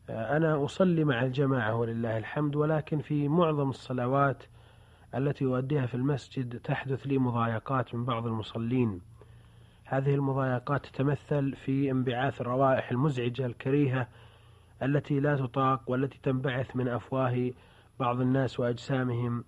أنا أصلي مع الجماعة ولله الحمد، ولكن في معظم الصلوات التي أؤديها في المسجد تحدث لي مضايقات من بعض المصلين. هذه المضايقات تتمثل في انبعاث الروائح المزعجة الكريهة التي لا تطاق، والتي تنبعث من أفواه بعض الناس وأجسامهم.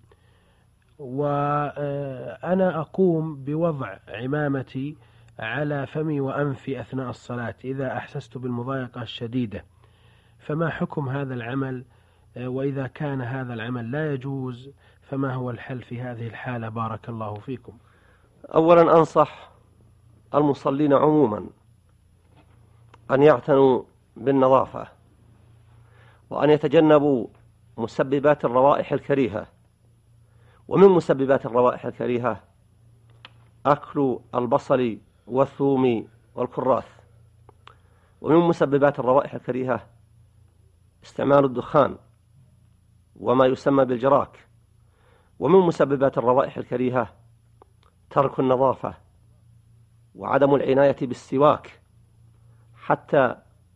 وأنا أقوم بوضع عمامتي على فمي وأنفي أثناء الصلاة إذا أحسست بالمضايقة الشديدة، فما حكم هذا العمل؟ وإذا كان هذا العمل لا يجوز فما هو الحل في هذه الحالة؟ بارك الله فيكم. أولا أنصح المصلين عموما أن يعتنوا بالنظافة، وأن يتجنبوا مسببات الروائح الكريهة. ومن مسببات الروائح الكريهة أكل البصل والثوم والكراث. ومن مسببات الروائح الكريهة استعمال الدخان وما يسمى بالجراك. ومن مسببات الروائح الكريهة ترك النظافة وعدم العناية بالسواك، حتى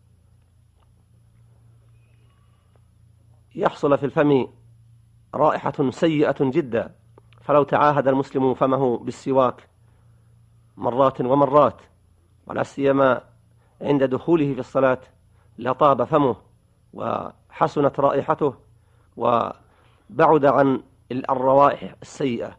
يحصل في الفم رائحة سيئة جدا. فلو تعاهد المسلم فمه بالسواك مرات ومرات، ولا سيما عند دخوله في الصلاة، لطاب فمه وحسنت رائحته وبعد عن الروائح السيئة.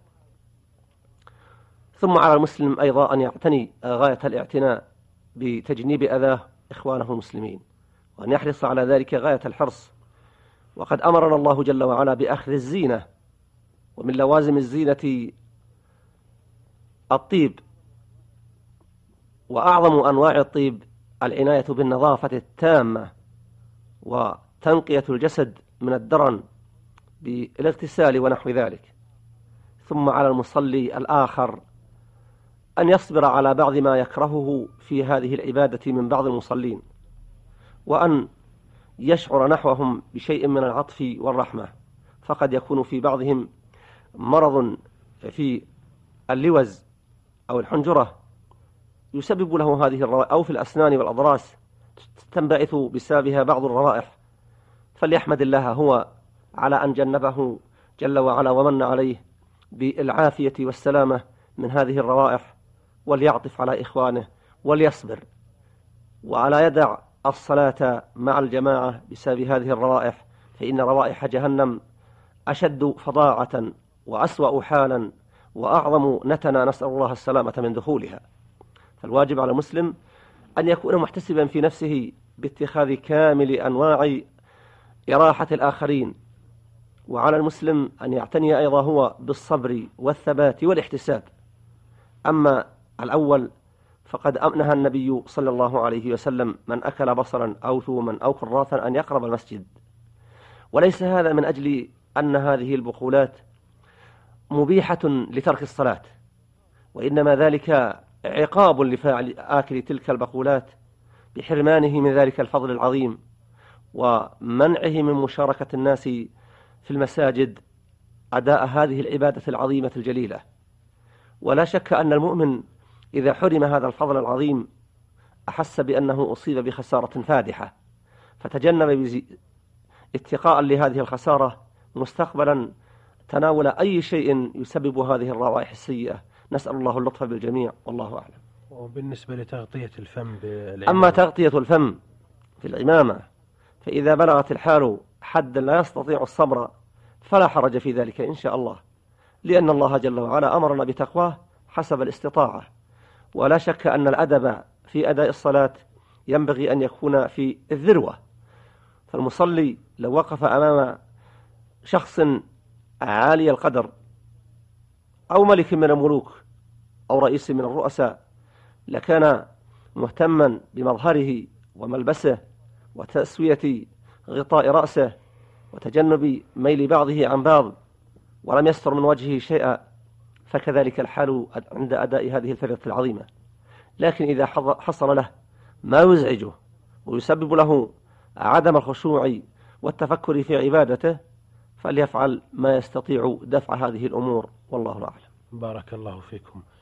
ثم على المسلم أيضا أن يعتني غاية الاعتناء بتجنيب أذاه إخوانه المسلمين، وأن يحرص على ذلك غاية الحرص. وقد أمرنا الله جل وعلا بأخذ الزينة، ومن لوازم الزينة الطيب، وأعظم أنواع الطيب العناية بالنظافة التامة وتنقية الجسد من الدرن بالاغتسال ونحو ذلك. ثم على المصلي الآخر أن يصبر على بعض ما يكرهه في هذه العبادة من بعض المصلين، وأن يشعر نحوهم بشيء من العطف والرحمة، فقد يكون في بعضهم مرض في اللوز أو الحنجرة يسبب له هذه الروائح، أو في الأسنان والأضراس تنبعث بسببها بعض الروائح. فليحمد الله هو على أن جنبه جل وعلا ومن عليه بالعافية والسلامة من هذه الروائح، وليعطف على إخوانه وليصبر، وعلى يدع الصلاة مع الجماعة بسبب هذه الروائح، فإن روائح جهنم أشد فظاعة وأسوأ حالا وأعظم نتنا، نسأل الله السلامة من دخولها. فالواجب على المسلم أن يكون محتسبا في نفسه باتخاذ كامل أنواع إراحة الآخرين، وعلى المسلم أن يعتني أيضا هو بالصبر والثبات والاحتساب. أما الأول فقد نهى النبي صلى الله عليه وسلم من أكل بصلا أو ثوما أو كراثا أن يقرب المسجد، وليس هذا من أجل أن هذه البخولات مبيحة لترك الصلاة، وإنما ذلك عقاب لفاعل آكل تلك البخولات بحرمانه من ذلك الفضل العظيم، ومنعه من مشاركة الناس في المساجد أداء هذه العبادة العظيمة الجليلة. ولا شك أن المؤمن إذا حرم هذا الفضل العظيم أحس بأنه أصيب بخسارة فادحة، فتجنب اتقاء لهذه الخسارة مستقبلا تناول أي شيء يسبب هذه الروائح السيئة. نسأل الله اللطف بالجميع، والله أعلم. وبالنسبة لتغطية الفم أما تغطية الفم في العمامة، فإذا بلغت الحال حد لا يستطيع الصبر فلا حرج في ذلك إن شاء الله، لأن الله جل وعلا أمرنا بتقواه حسب الاستطاعة. ولا شك أن الأدب في أداء الصلاة ينبغي أن يكون في الذروة. فالمصلي لو وقف أمام شخص عالي القدر أو ملك من الملوك أو رئيس من الرؤساء لكان مهتما بمظهره وملبسه وتسوية غطاء رأسه وتجنب ميل بعضه عن بعض، ولم يستر من وجهه شيئا، فكذلك الحال عند أداء هذه الفريضة العظيمة. لكن إذا حصل له ما يزعجه ويسبب له عدم الخشوع والتفكر في عبادته فليفعل ما يستطيع دفع هذه الأمور، والله أعلم. بارك الله فيكم.